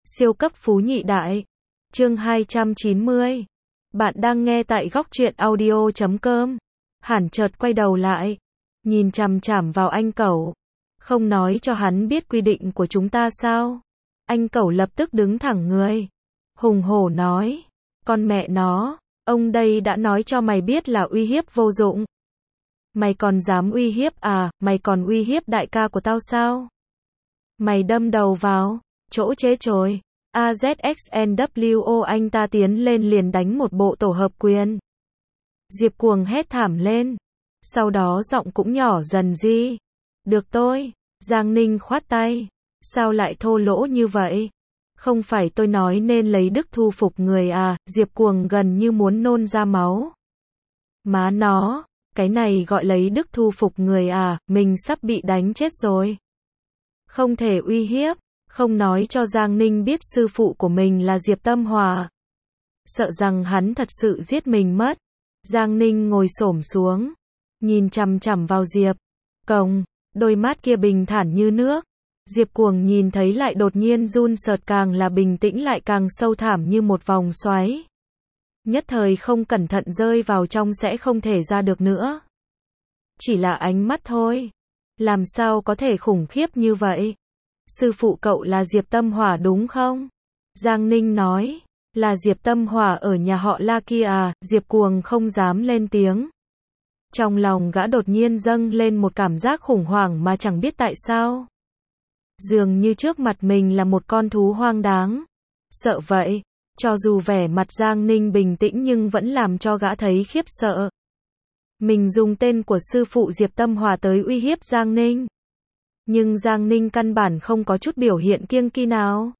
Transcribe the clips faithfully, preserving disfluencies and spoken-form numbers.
Siêu cấp phú nhị đại. Chương hai trăm chín mươi. Bạn đang nghe tại góc truyện audio chấm com. Hàn chợt quay đầu lại, nhìn chằm chằm vào anh Cẩu. Không nói cho hắn biết quy định của chúng ta sao? Anh Cẩu lập tức đứng thẳng người, hùng hổ nói, con mẹ nó, ông đây đã nói cho mày biết là uy hiếp vô dụng. Mày còn dám uy hiếp à, mày còn uy hiếp đại ca của tao sao? Mày đâm đầu vào chỗ chế chồi. a zét ích en vê o anh ta tiến lên liền đánh một bộ tổ hợp quyền. Diệp Cuồng hét thảm lên. Sau đó giọng cũng nhỏ dần đi. Được tôi. Giang Ninh khoát tay. Sao lại thô lỗ như vậy? Không phải tôi nói nên lấy đức thu phục người à? Diệp Cuồng gần như muốn nôn ra máu. Má nó, cái này gọi lấy đức thu phục người à? Mình sắp bị đánh chết rồi. Không thể uy hiếp, không nói cho Giang Ninh biết sư phụ của mình là Diệp Tâm Hòa. Sợ rằng hắn thật sự giết mình mất. Giang Ninh ngồi xổm xuống, nhìn chằm chằm vào Diệp Cồng, đôi mắt kia bình thản như nước. Diệp Cuồng nhìn thấy lại đột nhiên run sợt, càng là bình tĩnh lại càng sâu thẳm như một vòng xoáy. Nhất thời không cẩn thận rơi vào trong sẽ không thể ra được nữa. Chỉ là ánh mắt thôi, làm sao có thể khủng khiếp như vậy? Sư phụ cậu là Diệp Tâm Hòa đúng không? Giang Ninh nói, là Diệp Tâm Hòa ở nhà họ La kia à? Diệp Cuồng không dám lên tiếng. Trong lòng gã đột nhiên dâng lên một cảm giác khủng hoảng mà chẳng biết tại sao. Dường như trước mặt mình là một con thú hoang đáng. Sợ vậy, cho dù vẻ mặt Giang Ninh bình tĩnh nhưng vẫn làm cho gã thấy khiếp sợ. Mình dùng tên của sư phụ Diệp Tâm Hòa tới uy hiếp Giang Ninh. Nhưng Giang Ninh căn bản không có chút biểu hiện kiêng kỵ nào.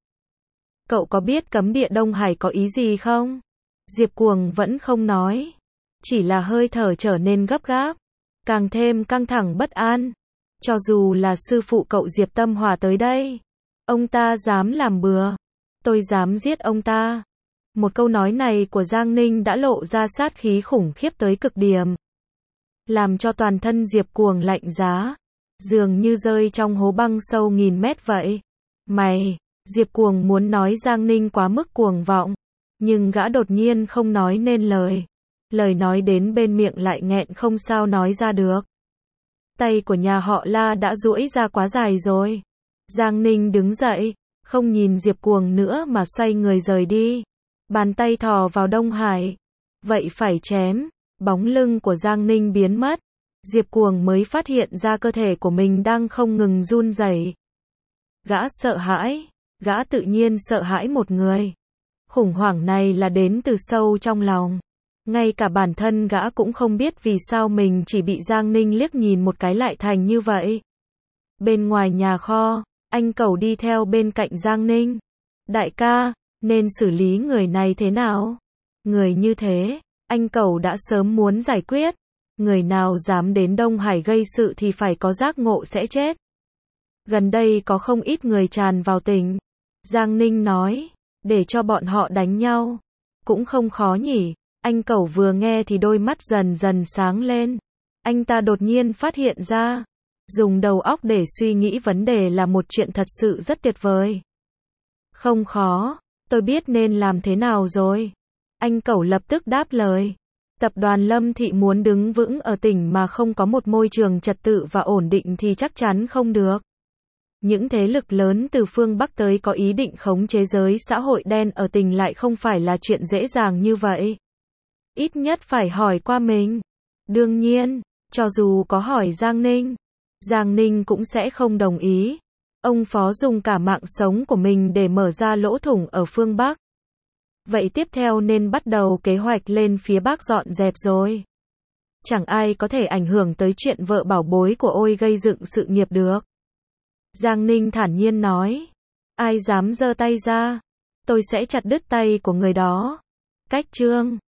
Cậu có biết cấm địa Đông Hải có ý gì không? Diệp Cuồng vẫn không nói. Chỉ là hơi thở trở nên gấp gáp. Càng thêm căng thẳng bất an. Cho dù là sư phụ cậu Diệp Tâm Hòa tới đây, ông ta dám làm bừa, tôi dám giết ông ta. Một câu nói này của Giang Ninh đã lộ ra sát khí khủng khiếp tới cực điểm. Làm cho toàn thân Diệp Cuồng lạnh giá. Dường như rơi trong hố băng sâu nghìn mét vậy. Mày, Diệp Cuồng muốn nói Giang Ninh quá mức cuồng vọng. Nhưng gã đột nhiên không nói nên lời. Lời nói đến bên miệng lại nghẹn không sao nói ra được. Tay của nhà họ La đã duỗi ra quá dài rồi. Giang Ninh đứng dậy, không nhìn Diệp Cuồng nữa mà xoay người rời đi. Bàn tay thò vào Đông Hải. Vậy phải chém. Bóng lưng của Giang Ninh biến mất. Diệp Cuồng mới phát hiện ra cơ thể của mình đang không ngừng run rẩy. Gã sợ hãi, gã tự nhiên sợ hãi một người. Khủng hoảng này là đến từ sâu trong lòng. Ngay cả bản thân gã cũng không biết vì sao mình chỉ bị Giang Ninh liếc nhìn một cái lại thành như vậy. Bên ngoài nhà kho, anh Cẩu đi theo bên cạnh Giang Ninh. Đại ca, nên xử lý người này thế nào? Người như thế, anh Cẩu đã sớm muốn giải quyết. Người nào dám đến Đông Hải gây sự thì phải có giác ngộ sẽ chết. Gần đây có không ít người tràn vào tỉnh. Giang Ninh nói, để cho bọn họ đánh nhau. Cũng không khó nhỉ. Anh Cẩu vừa nghe thì đôi mắt dần dần sáng lên. Anh ta đột nhiên phát hiện ra, dùng đầu óc để suy nghĩ vấn đề là một chuyện thật sự rất tuyệt vời. Không khó, tôi biết nên làm thế nào rồi. Anh Cẩu lập tức đáp lời. Tập đoàn Lâm Thị muốn đứng vững ở tỉnh mà không có một môi trường trật tự và ổn định thì chắc chắn không được. Những thế lực lớn từ phương Bắc tới có ý định khống chế giới xã hội đen ở tỉnh lại không phải là chuyện dễ dàng như vậy. Ít nhất phải hỏi qua mình. Đương nhiên, cho dù có hỏi Giang Ninh, Giang Ninh cũng sẽ không đồng ý. Ông Phó dùng cả mạng sống của mình để mở ra lỗ thủng ở phương Bắc. Vậy tiếp theo nên bắt đầu kế hoạch lên phía Bắc dọn dẹp rồi. Chẳng ai có thể ảnh hưởng tới chuyện vợ bảo bối của ôi gây dựng sự nghiệp được. Giang Ninh thản nhiên nói. Ai dám giơ tay ra, tôi sẽ chặt đứt tay của người đó. Cách chương